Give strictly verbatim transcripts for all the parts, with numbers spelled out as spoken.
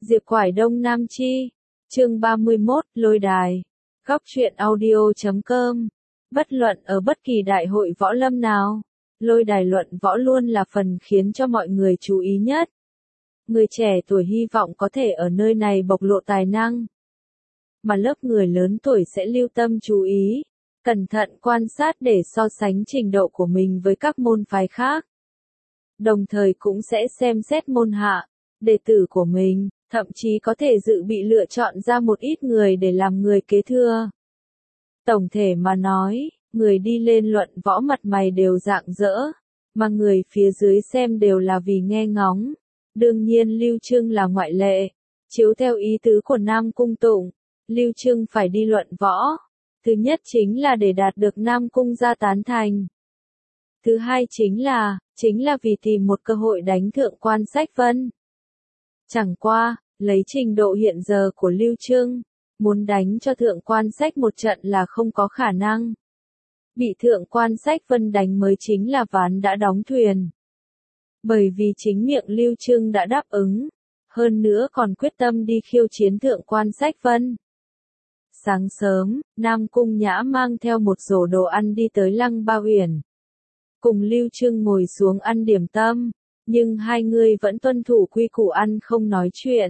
Diệp Quải Đông Nam Chi. Chương ba mươi mốt, Lôi đài. Góc truyện audio chấm com. Bất luận ở bất kỳ đại hội võ lâm nào, lôi đài luận võ luôn là phần khiến cho mọi người chú ý nhất. Người trẻ tuổi hy vọng có thể ở nơi này bộc lộ tài năng, mà lớp người lớn tuổi sẽ lưu tâm chú ý, cẩn thận quan sát để so sánh trình độ của mình với các môn phái khác. Đồng thời cũng sẽ xem xét môn hạ, đệ tử của mình, thậm chí có thể dự bị lựa chọn ra một ít người để làm người kế thừa. Tổng thể mà nói, người đi lên luận võ mặt mày đều rạng rỡ, mà người phía dưới xem đều là vì nghe ngóng. Đương nhiên Lưu Trương là ngoại lệ. Chiếu theo ý tứ của Nam Cung Tụng, Lưu Trương phải đi luận võ. Thứ nhất chính là để đạt được Nam Cung gia tán thành. Thứ hai chính là, chính là vì tìm một cơ hội đánh thượng quan Sách Vân. Chẳng qua, lấy trình độ hiện giờ của Lưu Trương, muốn đánh cho thượng quan Sách một trận là không có khả năng. Bị thượng quan Sách Vân đánh mới chính là ván đã đóng thuyền. Bởi vì chính miệng Lưu Trương đã đáp ứng, hơn nữa còn quyết tâm đi khiêu chiến thượng quan Sách Vân. Sáng sớm, Nam Cung Nhã mang theo một rổ đồ ăn đi tới Lăng Ba Uyển. Cùng Lưu Trương ngồi xuống ăn điểm tâm, nhưng hai người vẫn tuân thủ quy củ ăn không nói chuyện.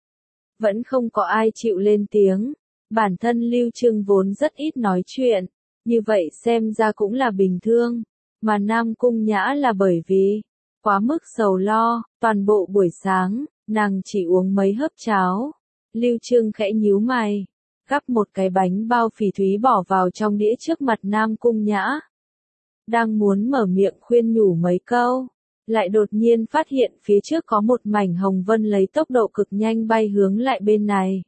Vẫn không có ai chịu lên tiếng, bản thân Lưu Trương vốn rất ít nói chuyện, như vậy xem ra cũng là bình thường, mà Nam Cung Nhã là bởi vì quá mức sầu lo, toàn bộ buổi sáng, nàng chỉ uống mấy hớp cháo. Lưu Trương khẽ nhíu mày, gắp một cái bánh bao phỉ thúy bỏ vào trong đĩa trước mặt Nam Cung Nhã. Đang muốn mở miệng khuyên nhủ mấy câu, lại đột nhiên phát hiện phía trước có một mảnh hồng vân lấy tốc độ cực nhanh bay hướng lại bên này.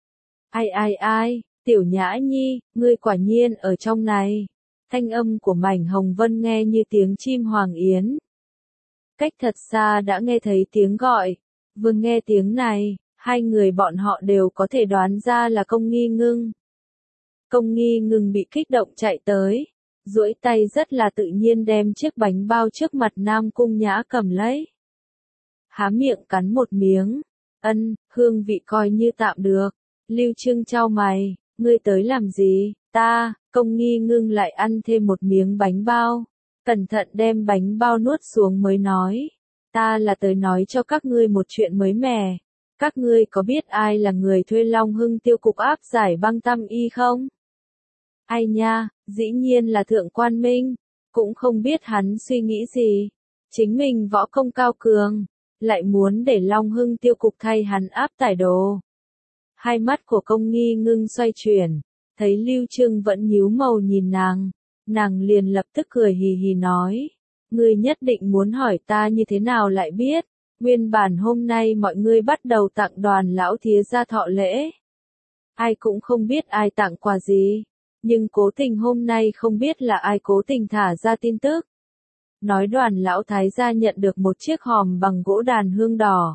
Ai ai ai, Tiểu Nhã Nhi, ngươi quả nhiên ở trong này. Thanh âm của mảnh hồng vân nghe như tiếng chim hoàng yến. Cách thật xa đã nghe thấy tiếng gọi, vừa nghe tiếng này, hai người bọn họ đều có thể đoán ra là Công Nghi Ngưng. Công Nghi Ngưng bị kích động chạy tới, duỗi tay rất là tự nhiên đem chiếc bánh bao trước mặt Nam Cung Nhã cầm lấy. Há miệng cắn một miếng, ân, hương vị coi như tạm được. Lưu Trương chau mày, ngươi tới làm gì? Ta, Công Nghi Ngưng lại ăn thêm một miếng bánh bao. Cẩn thận đem bánh bao nuốt xuống mới nói, ta là tới nói cho các ngươi một chuyện mới mẻ. Các ngươi có biết ai là người thuê Long Hưng tiêu cục áp giải băng tam y không? Ai nha, dĩ nhiên là Thượng Quan Minh, cũng không biết hắn suy nghĩ gì. Chính mình võ công cao cường, lại muốn để Long Hưng tiêu cục thay hắn áp tải đồ. Hai mắt của Công Nghi Ngưng xoay chuyển, thấy Lưu Trương vẫn nhíu màu nhìn nàng. Nàng liền lập tức cười hì hì nói, ngươi nhất định muốn hỏi ta như thế nào lại biết, nguyên bản hôm nay mọi người bắt đầu tặng Đoàn lão thía gia thọ lễ. Ai cũng không biết ai tặng quà gì, nhưng cố tình hôm nay không biết là ai cố tình thả ra tin tức. Nói Đoàn lão thái gia nhận được một chiếc hòm bằng gỗ đàn hương đỏ.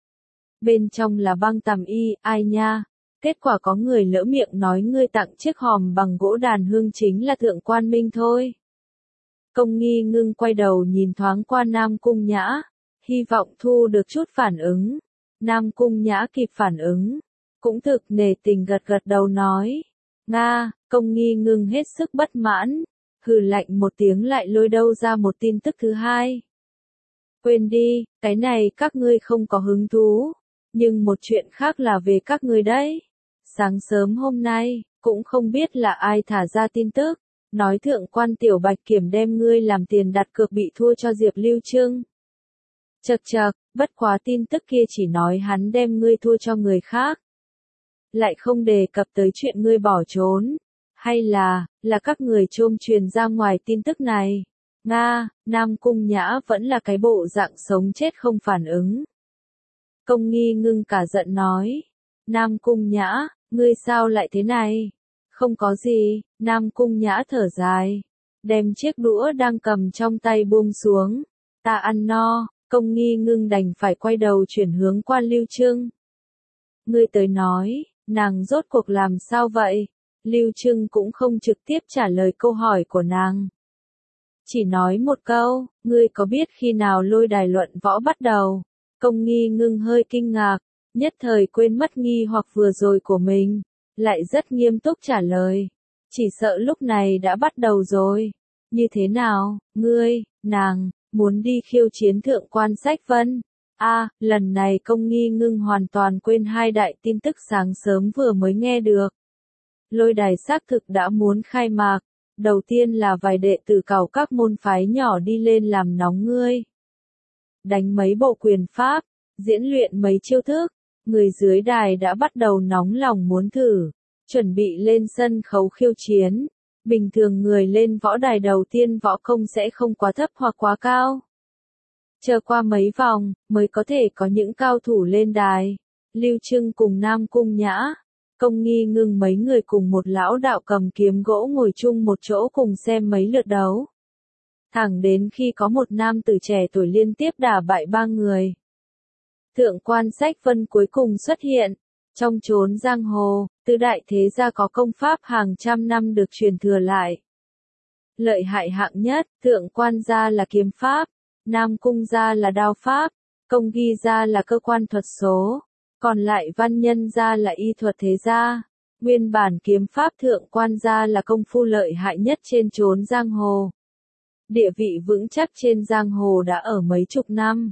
Bên trong là băng tằm y, ai nha. Kết quả có người lỡ miệng nói ngươi tặng chiếc hòm bằng gỗ đàn hương chính là Thượng Quan Minh thôi. Công Nghi Ngưng quay đầu nhìn thoáng qua Nam Cung Nhã, hy vọng thu được chút phản ứng. Nam Cung Nhã kịp phản ứng, cũng thực nề tình gật gật đầu nói. Nga, Công Nghi Ngưng hết sức bất mãn, hừ lạnh một tiếng lại lôi đâu ra một tin tức thứ hai. Quên đi, cái này các ngươi không có hứng thú, nhưng một chuyện khác là về các ngươi đấy. Sáng sớm hôm nay, cũng không biết là ai thả ra tin tức, nói Thượng Quan Tiểu Bạch Kiểm đem ngươi làm tiền đặt cược bị thua cho Diệp Lưu Trương. Chậc chậc, bất quá tin tức kia chỉ nói hắn đem ngươi thua cho người khác. Lại không đề cập tới chuyện ngươi bỏ trốn, hay là, là các người trôm truyền ra ngoài tin tức này. Nga, Nam Cung Nhã vẫn là cái bộ dạng sống chết không phản ứng. Công Nghi Ngưng cả giận nói, Nam Cung Nhã, ngươi sao lại thế này? Không có gì, Nam Cung Nhã thở dài, đem chiếc đũa đang cầm trong tay buông xuống. Ta ăn no. Công Nghi Ngưng đành phải quay đầu chuyển hướng qua Lưu Trương. Ngươi tới nói, nàng rốt cuộc làm sao vậy? Lưu Trương cũng không trực tiếp trả lời câu hỏi của nàng. Chỉ nói một câu, ngươi có biết khi nào lôi đài luận võ bắt đầu? Công Nghi Ngưng hơi kinh ngạc, nhất thời quên mất nghi hoặc vừa rồi của mình, lại rất nghiêm túc trả lời. Chỉ sợ lúc này đã bắt đầu rồi. Như thế nào, ngươi, nàng, muốn đi khiêu chiến thượng quan Sách Vân? A, lần này Công Nghi Ngưng hoàn toàn quên hai đại tin tức sáng sớm vừa mới nghe được. Lôi đài xác thực đã muốn khai mạc. Đầu tiên là vài đệ tử cào các môn phái nhỏ đi lên làm nóng ngươi. Đánh mấy bộ quyền pháp, diễn luyện mấy chiêu thức, người dưới đài đã bắt đầu nóng lòng muốn thử, chuẩn bị lên sân khấu khiêu chiến. Bình thường người lên võ đài đầu tiên võ công sẽ không quá thấp hoặc quá cao. Chờ qua mấy vòng, mới có thể có những cao thủ lên đài. Lưu Trưng cùng Nam Cung Nhã, Công Nghi Ngưng mấy người cùng một lão đạo cầm kiếm gỗ ngồi chung một chỗ cùng xem mấy lượt đấu. Thẳng đến khi có một nam tử trẻ tuổi liên tiếp đả bại ba người. Thượng quan Sách Vân cuối cùng xuất hiện. Trong chốn giang hồ, tứ đại thế gia có công pháp hàng trăm năm được truyền thừa lại. Lợi hại hạng nhất, thượng quan gia là kiếm pháp, Nam Cung gia là đao pháp, Công Ghi gia là cơ quan thuật số, còn lại Văn Nhân gia là y thuật thế gia. Nguyên bản kiếm pháp thượng quan gia là công phu lợi hại nhất trên chốn giang hồ. Địa vị vững chắc trên giang hồ đã ở mấy chục năm.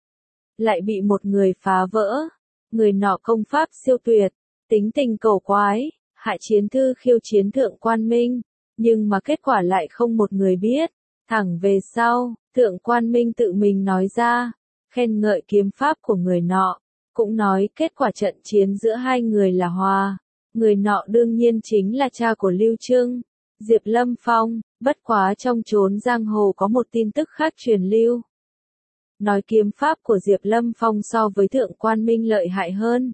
Lại bị một người phá vỡ. Người nọ công pháp siêu tuyệt, tính tình cầu quái, hại chiến thư khiêu chiến thượng quan Minh, nhưng mà kết quả lại không một người biết. Thẳng về sau, thượng quan Minh tự mình nói ra, khen ngợi kiếm pháp của người nọ, cũng nói kết quả trận chiến giữa hai người là hòa. Người nọ đương nhiên chính là cha của Lưu Trưng, Diệp Lâm Phong. Bất quá trong chốn giang hồ có một tin tức khác truyền lưu. Nói kiếm pháp của Diệp Lâm Phong so với thượng quan Minh lợi hại hơn.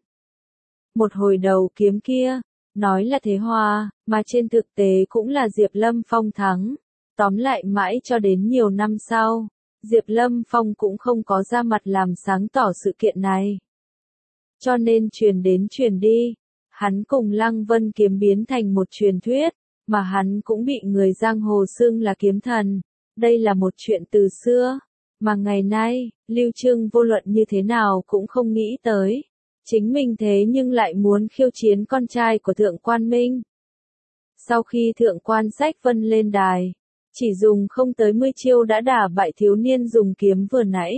Một hồi đầu kiếm kia, nói là thế hòa, mà trên thực tế cũng là Diệp Lâm Phong thắng. Tóm lại mãi cho đến nhiều năm sau, Diệp Lâm Phong cũng không có ra mặt làm sáng tỏ sự kiện này. Cho nên truyền đến truyền đi, hắn cùng Lăng Vân kiếm biến thành một truyền thuyết, mà hắn cũng bị người giang hồ xưng là kiếm thần. Đây là một chuyện từ xưa, mà ngày nay, Lưu Trưng vô luận như thế nào cũng không nghĩ tới. Chính mình thế nhưng lại muốn khiêu chiến con trai của thượng quan Minh. Sau khi thượng quan Sách Vân lên đài, chỉ dùng không tới mười chiêu đã đả bại thiếu niên dùng kiếm vừa nãy.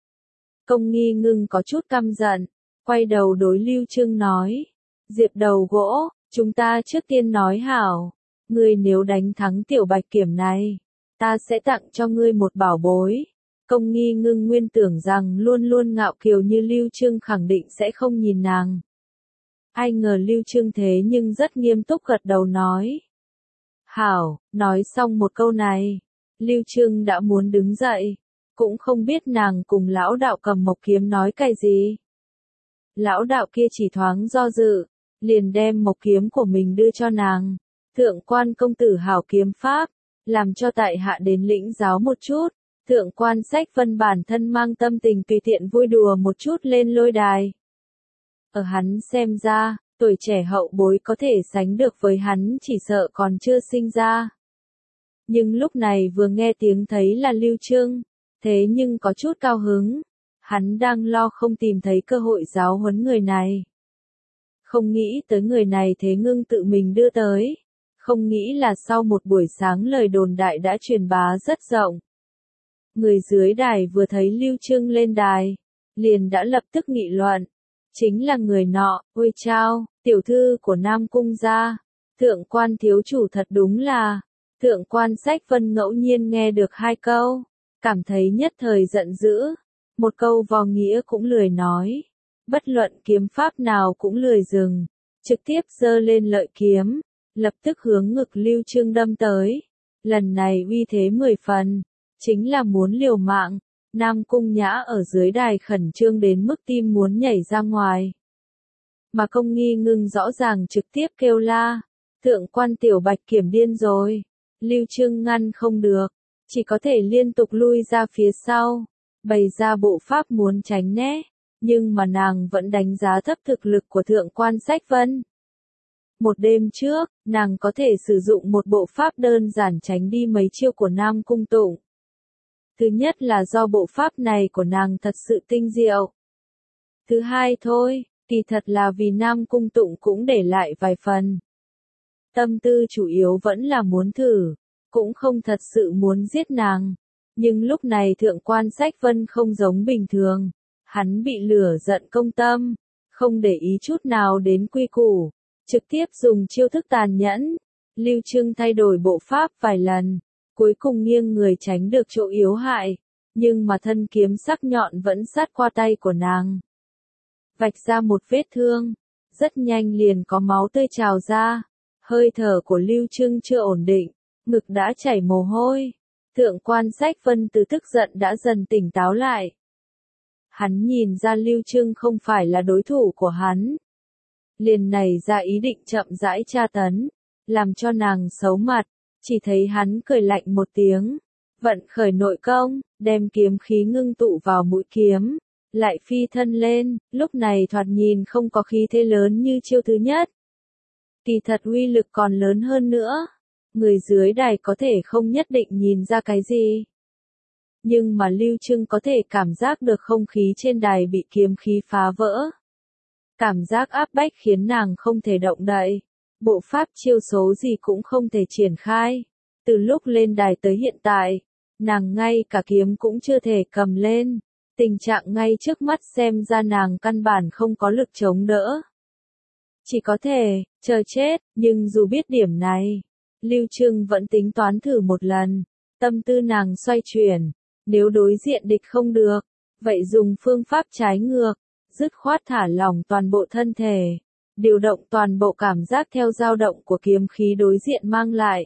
Công Nghi Ngưng có chút căm giận, quay đầu đối Lưu Trưng nói. Diệp đầu gỗ, chúng ta trước tiên nói hảo. Ngươi nếu đánh thắng tiểu bạch kiểm này, ta sẽ tặng cho ngươi một bảo bối. Công Nghi Ngưng nguyên tưởng rằng luôn luôn ngạo kiều như Lưu Trưng khẳng định sẽ không nhìn nàng. Ai ngờ Lưu Trưng thế nhưng rất nghiêm túc gật đầu nói. Hảo, nói xong một câu này, Lưu Trưng đã muốn đứng dậy, cũng không biết nàng cùng lão đạo cầm mộc kiếm nói cái gì. Lão đạo kia chỉ thoáng do dự, liền đem mộc kiếm của mình đưa cho nàng. Thượng quan công tử hảo kiếm pháp, làm cho tại hạ đến lĩnh giáo một chút. Thượng quan Sách Vân bản thân mang tâm tình tùy tiện vui đùa một chút lên lôi đài. Ở hắn xem ra, tuổi trẻ hậu bối có thể sánh được với hắn chỉ sợ còn chưa sinh ra. Nhưng lúc này vừa nghe tiếng thấy là Lưu Trưng, thế nhưng có chút cao hứng. Hắn đang lo không tìm thấy cơ hội giáo huấn người này. Không nghĩ tới người này thế ngưng tự mình đưa tới. Không nghĩ là sau một buổi sáng lời đồn đại đã truyền bá rất rộng. Người dưới đài vừa thấy Lưu Trưng lên đài, liền đã lập tức nghị luận. Chính là người nọ, ôi chao, tiểu thư của Nam Cung gia. Thượng quan thiếu chủ thật đúng là. Thượng quan Sách Vân ngẫu nhiên nghe được hai câu, cảm thấy nhất thời giận dữ. Một câu vò nghĩa cũng lười nói. Bất luận kiếm pháp nào cũng lười dừng. Trực tiếp giơ lên lợi kiếm, lập tức hướng ngực Lưu Trưng đâm tới. Lần này uy thế mười phần, chính là muốn liều mạng. Nam Cung Nhã ở dưới đài khẩn trương đến mức tim muốn nhảy ra ngoài. Mà Công Nghi Ngưng rõ ràng trực tiếp kêu la. Thượng quan tiểu bạch kiểm điên rồi. Lưu Trưng ngăn không được, chỉ có thể liên tục lui ra phía sau, bày ra bộ pháp muốn tránh né. Nhưng mà nàng vẫn đánh giá thấp thực lực của thượng quan Sách Vân. Một đêm trước, nàng có thể sử dụng một bộ pháp đơn giản tránh đi mấy chiêu của Nam Cung Tụng. Thứ nhất là do bộ pháp này của nàng thật sự tinh diệu. Thứ hai thôi, Kỳ thật là vì Nam Cung Tụng cũng để lại vài phần. Tâm tư chủ yếu vẫn là muốn thử, cũng không thật sự muốn giết nàng. Nhưng lúc này Thượng Quan Sách Vân không giống bình thường, hắn bị lửa giận công tâm, không để ý chút nào đến quy củ, trực tiếp dùng chiêu thức tàn nhẫn. Lưu Trưng thay đổi bộ pháp vài lần, cuối cùng nghiêng người tránh được chỗ yếu hại, nhưng mà thân kiếm sắc nhọn vẫn sát qua tay của nàng. Vạch ra một vết thương, rất nhanh liền có máu tươi trào ra, hơi thở của Lưu Trưng chưa ổn định, ngực đã chảy mồ hôi. Thượng Quan Sách Vân từ tức giận đã dần tỉnh táo lại. Hắn nhìn ra Lưu Trưng không phải là đối thủ của hắn. Liền nảy ra ý định chậm rãi tra tấn, làm cho nàng xấu mặt, chỉ thấy hắn cười lạnh một tiếng, vận khởi nội công, đem kiếm khí ngưng tụ vào mũi kiếm, lại phi thân lên, lúc này thoạt nhìn không có khí thế lớn như chiêu thứ nhất. Kỳ thật uy lực còn lớn hơn nữa, người dưới đài có thể không nhất định nhìn ra cái gì. Nhưng mà Lưu Trưng có thể cảm giác được không khí trên đài bị kiếm khí phá vỡ. Cảm giác áp bách khiến nàng không thể động đậy. Bộ pháp chiêu số gì cũng không thể triển khai. Từ lúc lên đài tới hiện tại, nàng ngay cả kiếm cũng chưa thể cầm lên. Tình trạng ngay trước mắt xem ra nàng căn bản không có lực chống đỡ. Chỉ có thể, chờ chết, nhưng dù biết điểm này, Lưu Trưng vẫn tính toán thử một lần. Tâm tư nàng xoay chuyển, nếu đối diện địch không được, vậy dùng phương pháp trái ngược, dứt khoát thả lỏng toàn bộ thân thể, điều động toàn bộ cảm giác theo dao động của kiếm khí đối diện mang lại.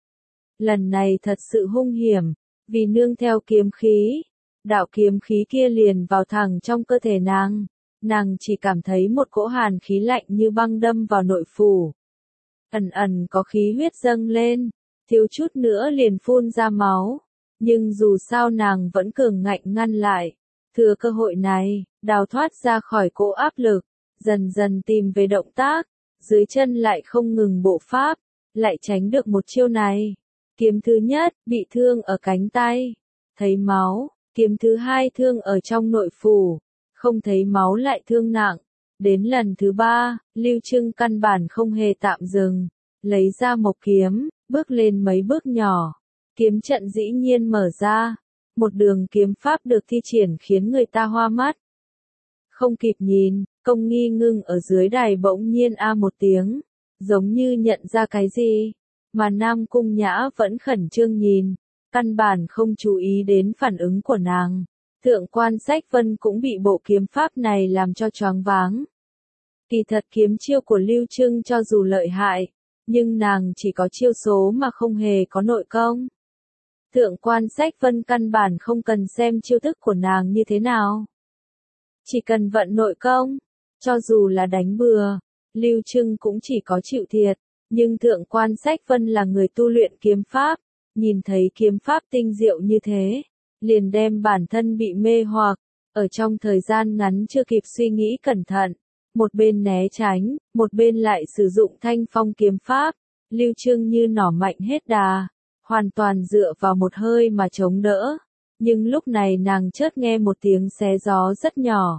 Lần này thật sự hung hiểm, vì nương theo kiếm khí, đạo kiếm khí kia liền vào thẳng trong cơ thể nàng, nàng chỉ cảm thấy một cỗ hàn khí lạnh như băng đâm vào nội phủ. Ẩn ẩn có khí huyết dâng lên, thiếu chút nữa liền phun ra máu, nhưng dù sao nàng vẫn cường ngạnh ngăn lại, thừa cơ hội này, đào thoát ra khỏi cỗ áp lực, dần dần tìm về động tác, dưới chân lại không ngừng bộ pháp, lại tránh được một chiêu này. Kiếm thứ nhất, bị thương ở cánh tay, thấy máu, kiếm thứ hai thương ở trong nội phủ, không thấy máu lại thương nặng. Đến lần thứ ba, Lưu Trưng căn bản không hề tạm dừng, lấy ra một kiếm, bước lên mấy bước nhỏ. Kiếm trận dĩ nhiên mở ra, một đường kiếm pháp được thi triển khiến người ta hoa mắt. Không kịp nhìn, Công Nghi Ngưng ở dưới đài bỗng nhiên a một tiếng, giống như nhận ra cái gì, mà Nam Cung Nhã vẫn khẩn trương nhìn, căn bản không chú ý đến phản ứng của nàng. Thượng Quan Sách Vân cũng bị bộ kiếm pháp này làm cho choáng váng. Kỳ thật kiếm chiêu của Lưu Trưng cho dù lợi hại, nhưng nàng chỉ có chiêu số mà không hề có nội công. Thượng Quan Sách Vân căn bản không cần xem chiêu thức của nàng như thế nào. Chỉ cần vận nội công, cho dù là đánh bừa, Lưu Trưng cũng chỉ có chịu thiệt, nhưng Thượng Quan Sách Vân là người tu luyện kiếm pháp, nhìn thấy kiếm pháp tinh diệu như thế, liền đem bản thân bị mê hoặc, ở trong thời gian ngắn chưa kịp suy nghĩ cẩn thận, một bên né tránh, một bên lại sử dụng Thanh Phong kiếm pháp, Lưu Trưng như nỏ mạnh hết đà, hoàn toàn dựa vào một hơi mà chống đỡ, nhưng lúc này nàng chợt nghe một tiếng xé gió rất nhỏ.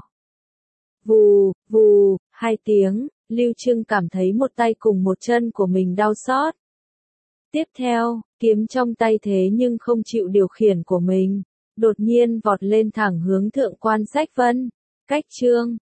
Vù, vù, hai tiếng, Lưu Trưng cảm thấy một tay cùng một chân của mình đau xót. Tiếp theo, kiếm trong tay thế nhưng không chịu điều khiển của mình, đột nhiên vọt lên thẳng hướng Thượng Quan Sách Vân. Cách chương